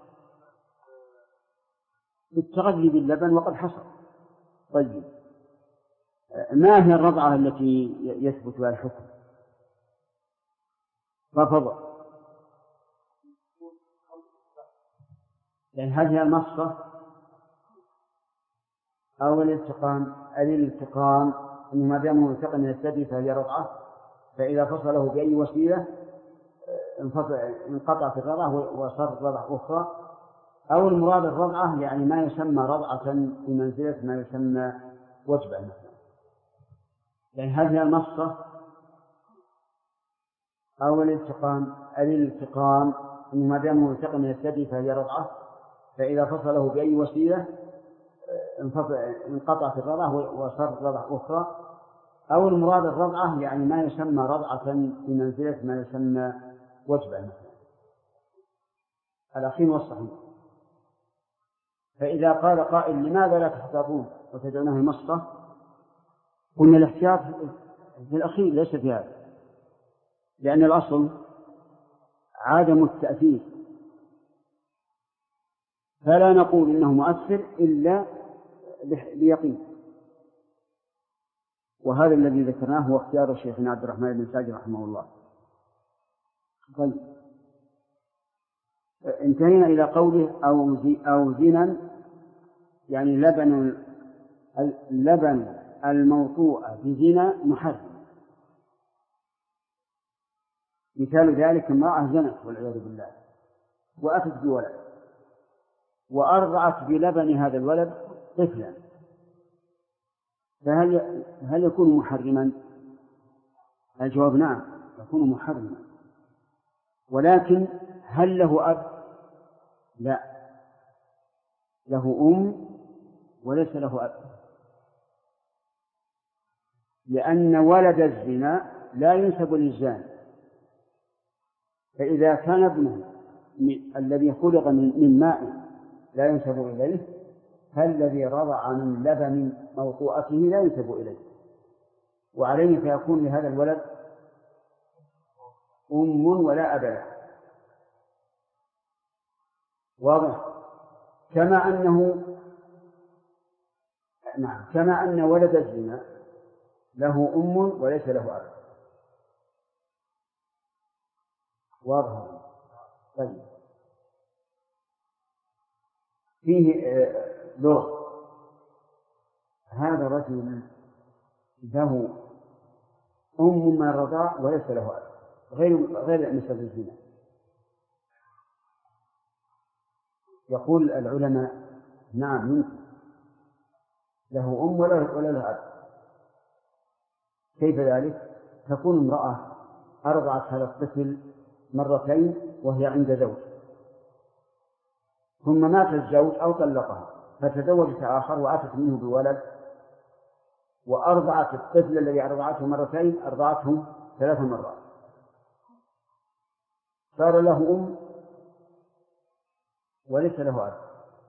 بالتغذي باللبن وقد حصل. طيب ما هي الرضعة التي يثبت بها الحكم؟ رفض. يعني هل هي المصة أو الالتقام؟ الالتقام إنه ما دام ملتقى من الثدي فهي رضعة، فإذا فصله بأي وسيلة انقطعت الرضعة وصارت رضعة أخرى. أو المراد الرضعة يعني ما يسمى رضعة في منزلة ما يسمى وجبة مثلا. يعني هل هي المصة أو الالتقام؟ الالتقام إنه ما دام ملتقى من الثدي فهي رضعة، فإذا فصله بأي وسيلة انقطعت الرضعة وصارت رضعة أخرى. أو المراد الرضعة يعني ما يسمى رضعة في منزلة ما يسمى وجبة مثلا. الأخير والصحيح. فإذا قال قائل لماذا لا تحتاطون وتدعونه المصة؟ قلنا الاحتياط في الأخير ليس في هذا، لأن الأصل عدم التأثير، فلا نقول إنه مؤثر إلا بيقين. وهذا الذي ذكرناه هو اختيار شيخنا عبد الرحمن بن سعدي رحمه الله. طيب انتهينا إلى قوله أو زنا، يعني اللبن الموطوء بزنا محرم. مثال ذلك امرأة زنت والعياذ بالله وأتت بولد وأرضعت بلبن هذا الولد طفلا، فهل يكون محرما؟ الجواب نعم يكون محرما. ولكن هل له أب؟ لا، له أم وليس له أب، لأن ولد الزنا لا ينسب للزاني. فإذا كان ابنه الذي خلق من ماء لا ينسب إليه فالذي رضع من لبن موطوءته لا ينسب إليه، وعليه فيكون لهذا الولد أم ولا أب له. واضح؟ كما أن ولد الزنا له أم وليس له أب. واضح؟ طيب، فيه لغة. هذا رجل له أم من الرضاع وليس له أب، غير مثل الزنا. يقول العلماء نعم يمكن له أم ولا له أب. كيف ذلك؟ تكون امرأة أرضعت هذا الطفل مرتين وهي عند زوج، ثم مات الزوج أو طلقها فتزوجت آخر وأتت منه بولد، وأرضعت الطفل الذي أرضعته مرتين أرضعته 3 مرات، صار له أم وليس له أب.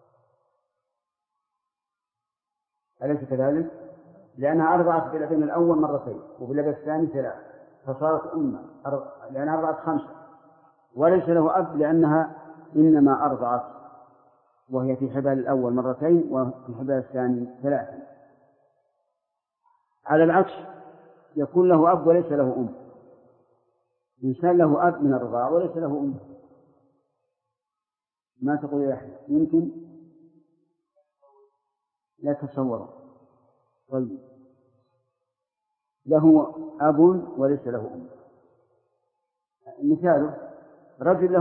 أليس كذلك؟ لأنها أرضعت باللبن الأول مرتين وباللبن الثاني 3، فصارت أمة لأنها أرضعت 5، وليس له أب لأنها إنما أرضعت وهي في حبال الأول مرتين وفي حبال الثاني 3. على العكس يكون له أب وليس له أم. إنسان له أب من الرضاع وليس له أم. ما تقول يا أحمد؟ يمكن لا تصور. طيب، له أب وليس له أم. مثاله رجل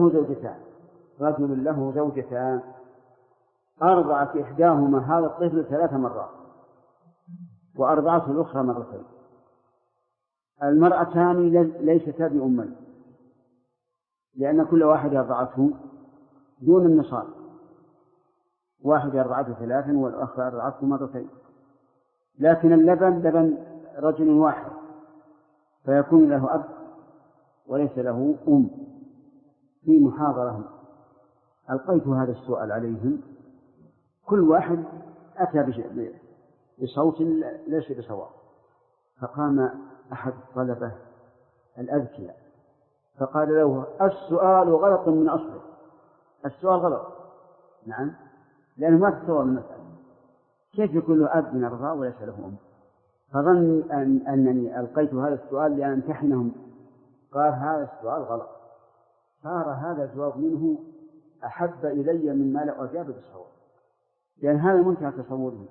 له زوجتان أرضعت إحداهما هذا الطفل 3 مرات وأرضعته الأخرى مرتين. المرأتان ليستا بأمين، لأن كل واحدة أرضعته دون النصاب، واحدة أرضعته 3 والأخرى أرضعته مرتين، لكن اللبن لبن رجل واحد فيكون له أب وليس له أم. في محاضرة ألقيت هذا السؤال عليهم، كل واحد أتى بصوت ليس بصواب، فقام أحد الطلبة الأذكياء فقال له السؤال غلط من أصله، السؤال غلط. نعم، لأنه ما تصور المسألة، كيف يكون له أب من الرضاع وليس له أم؟ فظن أنني ألقيت هذا السؤال لأمتحنهم، قال هذا السؤال غلط. صار هذا الجواب منه أحب إلي مما لو أجاب بالصواب، لأن هذا منتهى تصوره.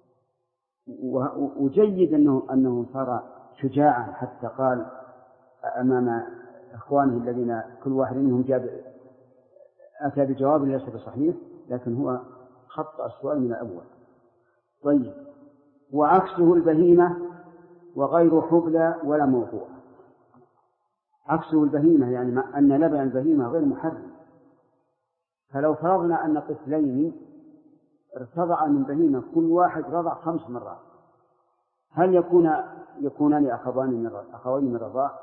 وجيد أنه صار شجاعا حتى قال أمام إخوانه الذين كل واحد منهم أتى بجواب ليس بصحيح، لكن هو خطأ السؤال من الأول. طيب، وعكسه البهيمة وغير حبلى ولا موضوع. عكسه البهيمة يعني أن لبن البهيمة غير محرم. فلو فرضنا أن طفلين ارتضع من بهيمة كل واحد رضع 5 مرات، هل يكونان أخوين من الرضاع؟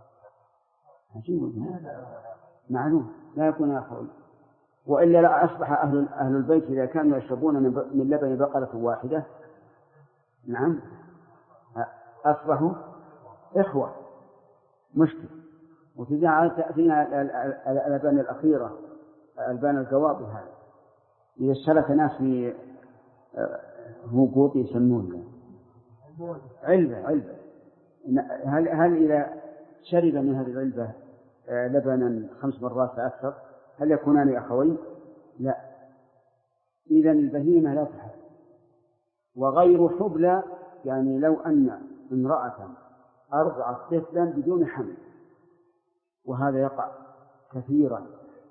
معلوم لا يكون أخوين، وإلا لا أصبح أهل البيت إذا كانوا يشربون من لبن بقرة واحدة، نعم، أصبحوا إخوة. مشكل. تأتينا الألبان الأخيرة، ألبان الجواب هذا، إذا اشترك ناس في هبوط يسمونه علبة، هل إذا شرب من هذه العلبة لبنا 5 مرات فأكثر هل يكونان أخوين؟ لا. إذن البهيمة لا تحل. وغير حبلى يعني لو أن امرأة أرضعت طفلا بدون حمل، وهذا يقع كثيرا،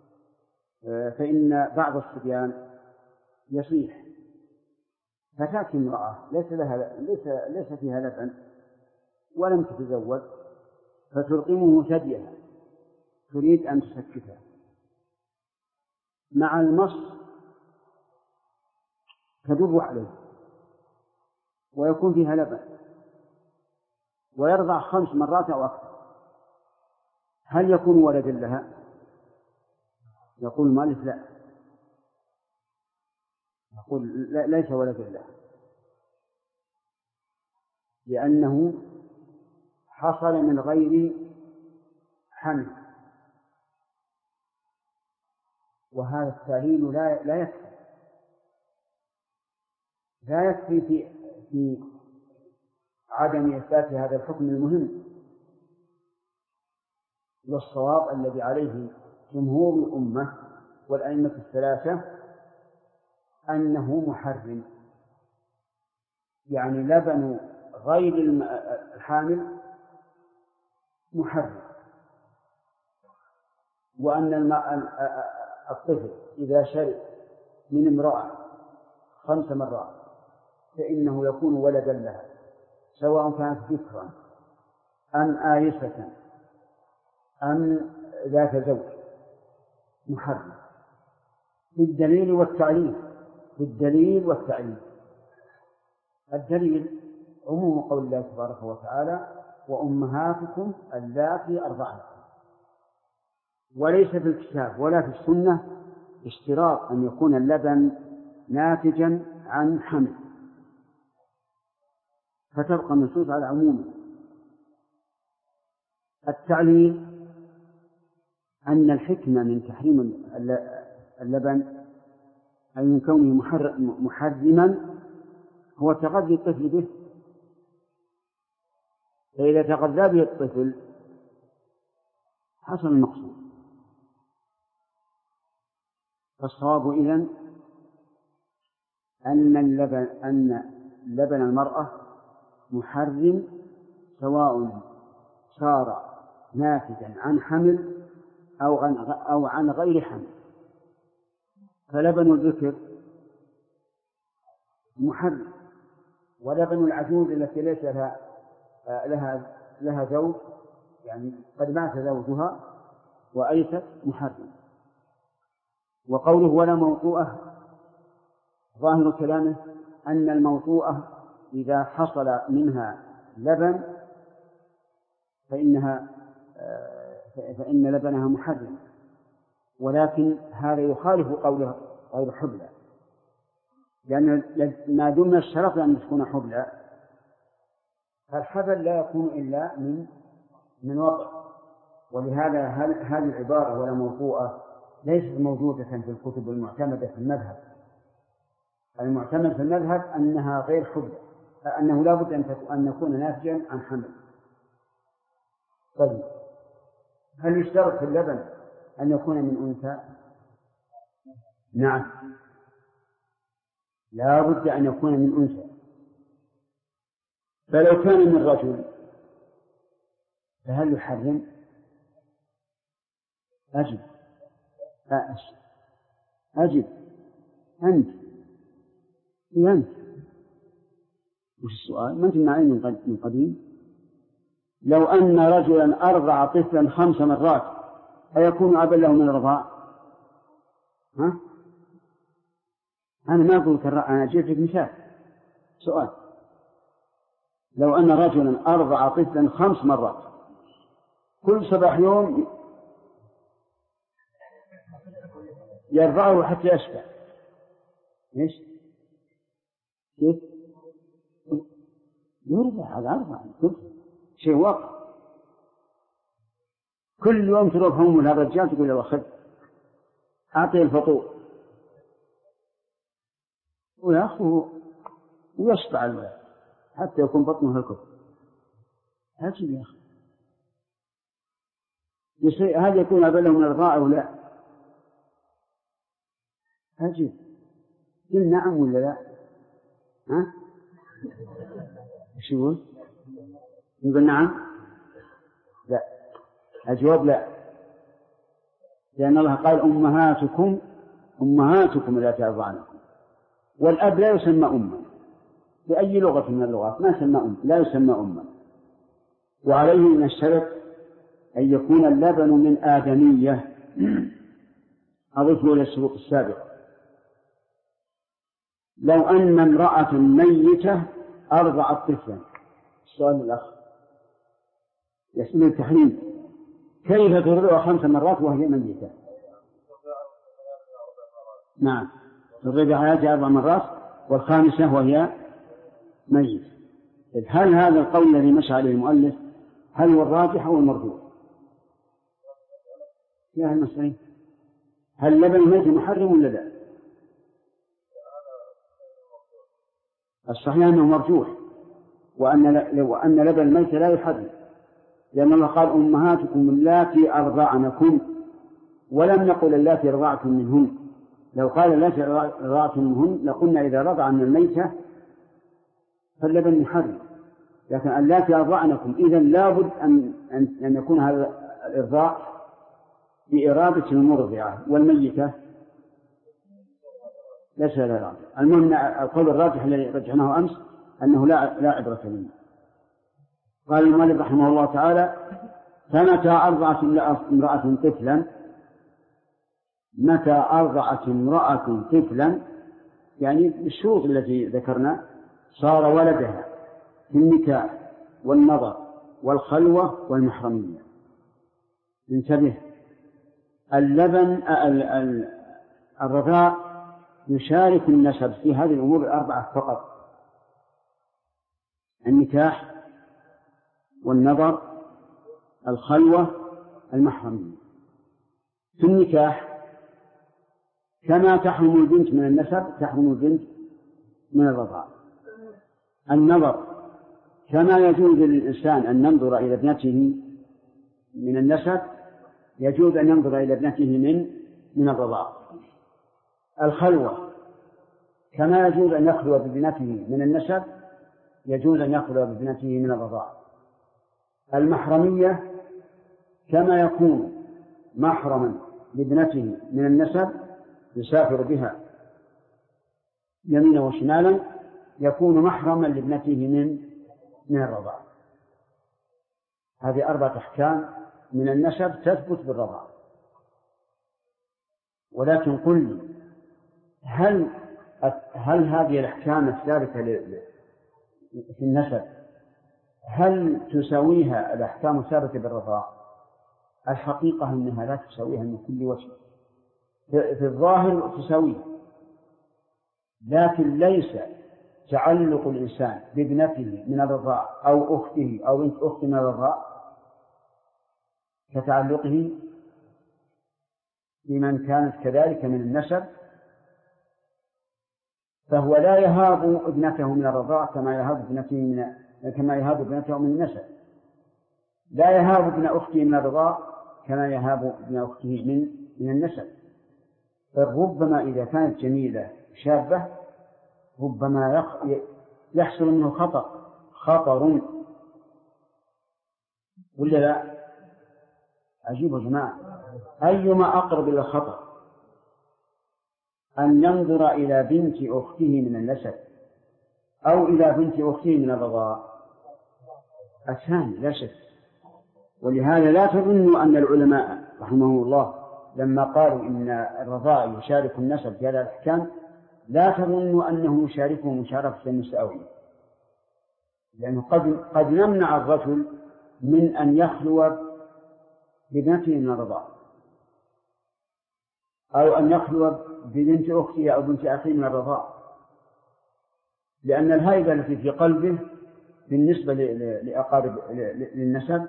فإن بعض الصبيان يصيح فتأتي امرأة ليس فيها لبن ولم تتزوج فتلقمه ثديها تريد أن تسكتها، مع المص تدب عليه ويكون فيها لبن ويرضع 5 مرات أو أكثر، هل يكون ولدا لها؟ يقول المؤلف لا، نقول ليس ولد له، لأنه حصل من غير حمل، وهذا التعليل لا يكفي في عدم إثبات هذا الحكم المهم. والصواب الذي عليه جمهور الأمة والأئمة الثلاثة أنه محرم، يعني لبن غير الحامل محرم، وأن الطفل إذا شرب من امرأة 5 مرات فإنه يكون ولدا لها، سواء كانت ذكرا أم آيسة أم ذات زوج، محرم بالدليل والتعليل. الدليل عموم قول الله تبارك وتعالى: وأمهاتكم اللاتي أرضعنكم. وليس في الكتاب ولا في السنة اشتراط أن يكون اللبن ناتجا عن حمل، فتبقى النصوص على عمومه. التعليل أن الحكمة من تحريم اللبن أي من كونه محرما هو تغذي الطفل به، فإذا تغذى به الطفل حصل المقصود. فالصواب إذن أن لبن المرأة محرم، سواء صار ناتجا عن حمل أو عن غير حمل. فلبن الذكر محرم، ولبن العجوز التي ليس لها زوج، يعني قد مات زوجها وأيست، محرم. وقوله ولا موطوءة ظاهر كلامه أن الموطوءة إذا حصل منها لبن فإن لبنها محرم، ولكن هذا يخالف قوله غير حبلى، لأن ما دون الشرط أن تكون حبلى، فالحبل لا يكون إلا من وضع. ولهذا هذه العبارة ولا موطوءة ليست موجودة في الكتب المعتمدة في المذهب. المعتمد في المذهب أنها غير حبلى، أنه لا بد أن يكون ناتجا عن حمل. طيب، هل يشترط في اللبن أن يكون من أنثى؟ نعم، لا بد أن يكون من أنثى. فلو كان من رجل فهل يحرم؟ أجب أنت وش السؤال؟ ما أنت معي من قديم؟ لو أن رجلا أرضع طفلا 5 مرات أيكون أبا له من الرضاع؟ ها؟ أنا ما قلت أنا أجيب لك مثال سؤال. لو أن رجلا أرضع طفلا 5 مرات كل صباح يوم يرضعه حتى يشبع، إيش؟ كيف؟ يرضع، هذا أرضع شيء واقع. كل يوم تروح أم هذا الرجال تقول له أخذ أعطيه الفطور ويأخذه ويشبع الولد حتى يكون بطنه الكبر. هاتي يا أخي، هل يكون أبا له من الرضاعة أو لا؟ أجيب، قل نعم ولا لا؟ ها؟ شو يقول نعم؟ لا، الجواب لا، لأن الله قال أمهاتكم التي أرضعنكم، والأب لا يسمى أما بأي لغة من اللغات، ما يسمى أم، لا يسمى أما. وعليه من الشرط أن يكون اللبن من آدمية، أضيف إلى الشروط السابقة. لو أن امرأة ميتة أرضعت طفلا، السؤال الأخ يسمى التحريم، كيف ترضع 5 مرات وهي ميتة؟ نعم، الرضاعات 4 مرات والخامسة وهي ميت. هل هذا القول الذي مشى عليه المؤلف هل هو الراجح أو المرجوح؟ يا المسلمين، هل لبن الميت محرم ولا لا؟ الصحيح أنه مرجوح، وأن لبن الميت لا يحرم، لأن الله قال أمهاتكم اللاتي أرضعنكم، ولم نقل اللاتي رضعتم منهن. لو قال اللاتي رضعتم منهن لقلنا إذا رضع من الميتة فاللبن محرم، لكن اللاتي أرضعنكم إذا لابد أن يكون هذا الإرضاع بإرادة المرضعة، والميتة ليس لا إرادة. المهم القول الراجح الذي رجحناه أمس أنه لا عبرة منه. قال المؤلف رحمه الله تعالى: فمتى أرضعت امرأة طفلا، متى أرضعت امرأة طفلا يعني بالشروط التي ذكرنا صار ولدها في النكاح والنظر والخلوة والمحرمية. انتبه، اللبن الرضاع يشارك النسب في هذه الأمور الأربعة فقط: النكاح والنظر الخلوة المحرمية. في النكاح كما تحرم البنت من النسب تحرم البنت من الرضاع. النظر كما يجوز للإنسان أن ينظر إلى ابنته من النسب يجوز أن ينظر إلى ابنته من الرضاع. الخلوة كما يجوز أن يخلو بابنته من النسب يجوز أن يخلو بابنته من الرضاع. المحرمية كما يكون محرما لابنته من النسب يسافر بها يمينا وشمالا يكون محرما لابنته من الرضاع. هذه 4 أحكام من النسب تثبت بالرضاع. ولكن قل لي، هل هذه الأحكام الثابتة في النسب هل تساويها الأحكام الثابتة بالرضاع؟ الحقيقة أنها لا تساويها من كل وجه. في الظاهر تساويها، لكن ليس تعلق الإنسان بابنته من الرضاع أو أخته أو بنت أخته من الرضاع كتعلقه بمن كانت كذلك من النسب، فهو لا يهاب ابنته من الرضاع كما يهاب ابنته من النسب، لا يهاب ابن أخته من الرضاع كما يهاب ابن أخته من النسب. فربما إذا كانت جميلة شابة ربما يحصل منه خطر ولا لا؟ عجيب يا جماعة، أيما أقرب إلى الخطر أن ينظر إلى بنت أخته من النسب أو إلى بنت أخته من الرضاع؟ الثاني لا شك. ولهذا لا تظنوا أن العلماء رحمهم الله لما قالوا إن الرضاع يشارك النسب في هذا الأحكام لا تظنوا أنه يشاركه مشاركة النسائية، لأنه قد يمنع الرجل من أن يخلو ببنته من الرضاع أو أن يخلو ببنت أخته أو بنت أخيه من الرضاع، لأن الهيبة التي في قلبه بالنسبة لأقارب للنسب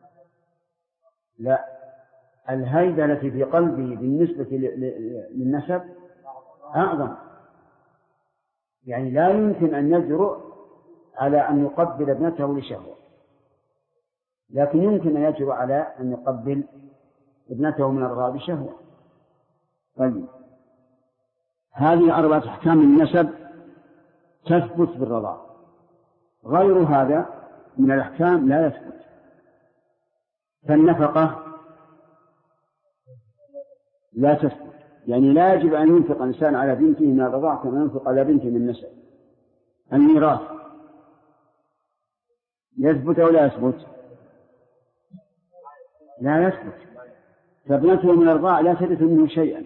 لا، الهيبة التي في قلبه بالنسبة للنسب أعظم. يعني لا يمكن أن يجرؤ على أن يقبل ابنته لشهوة، لكن يمكن أن يجرؤ على أن يقبل ابنته من الرضاع بشهوة. طيب، هذه 4 أحكام النسب تثبت بالرضاع، غير هذا من الأحكام لا يثبت. فالنفقة لا تثبت، يعني لا يجب أن ينفق إنسان على بنته من الرضاع كما ينفق على بنته من النسب. الميراث يثبت أو لا يثبت؟ لا يثبت، فابنته من الرضاع لا ترث منه شيئا.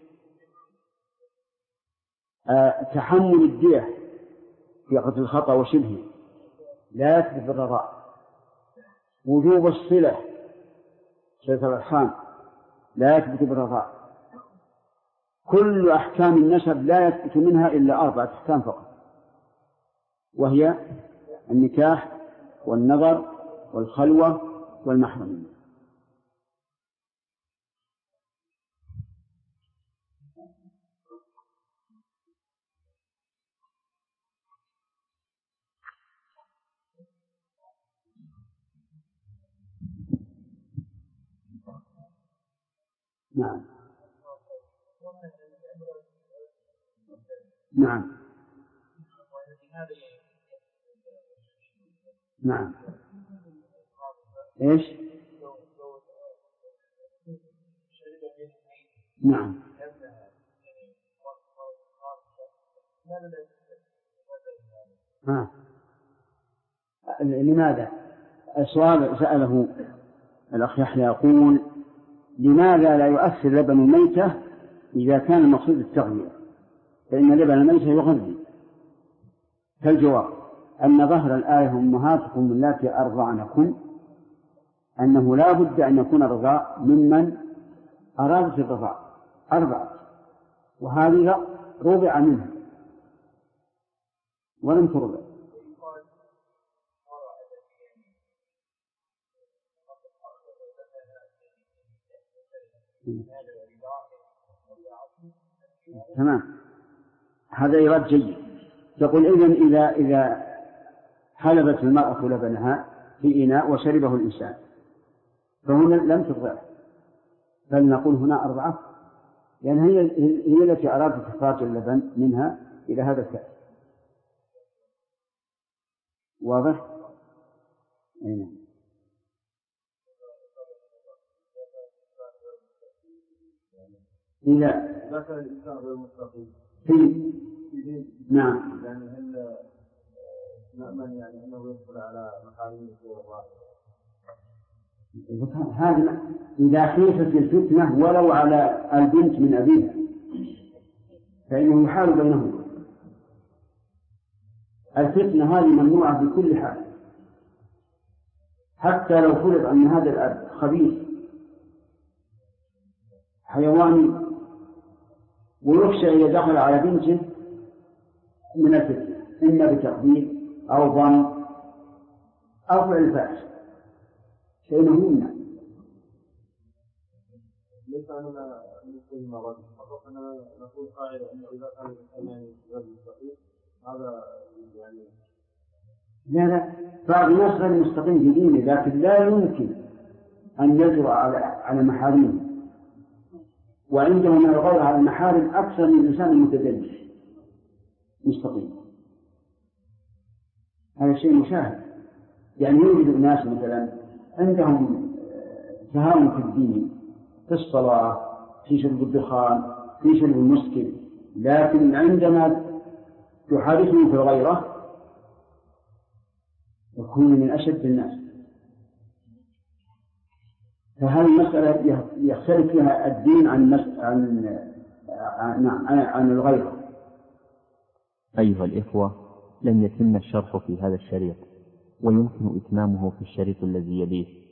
تحمل الدية في قتل الخطأ وشبهه لا يثبت بالرضاع. وجوب الصلة صلة الأرحام لا يثبت بالرضاع. كل أحكام النسب لا يثبت منها إلا 4 أحكام فقط، وهي النكاح والنظر والخلوة والمحرمية. نعم نعم نعم. ايش؟ نعم. لماذا؟ السؤال سأله الأخ يحيى يقول: لماذا لا يؤثر لبن الميتة إذا كان المقصود التغذية؟ فإن لبن الميتة يغذي. فالجواب أن ظهر الآية أمهاتكم اللاتي أرضعنكم أنه لا بد أن يكون الرضاع ممن أرادت الرضاع 4، وهذه رضع منها ولم ترضع. تمام، هذا إيراد جيد. تقول إذا حلبت المرأة لبنها في إناء وشربه الإنسان فهنا لم ترضعه، بل نقول هنا 4، لأن هي التي أرادت إخراج اللبن منها إلى هذا الكأس. واضح؟ أين؟ إذا كان الإنسان غير مستقيم نعم، يعني هل نأمن يعني أنه يدخل على محارمه هذا إذا خيفت الفتنة ولو على البنت من أبيها فإنه يحال بينهما. الفتنة هذه ممنوعة بكل حال، حتى لو فرض أن هذا الأب خبيث حيواني ويخشى إذا دخل على بنته من الفتنة، إما بتقدير أو ظن أو فعل فاحش، فإنه يمنع. ليس أننا نقول مرض، فقط أننا نقول قاعدة أنه إذا كان الإنسان غير مستقيم هذا يعني لا بعض الناس غير مستقيم في دينه، لكن لا يمكن أن يجرؤ على محارمه، وعنده من الغير على المحارم أكثر من الإنسان المتدين مستقيم. هذا شيء مشاهد. يعني يوجد ناس مثلا عندهم تهاون في الدين، في الصلاة، في شرب الدخان، في شرب المسكر، لكن عندما تحاربهم في الغيرة يكون من أشد الناس. فهذه المسألة يختلف فيها الدين عن الغيرة. أيها الإخوة، لم يتم الشرح في هذا الشريط، ويمكن إتمامه في الشريط الذي يليه.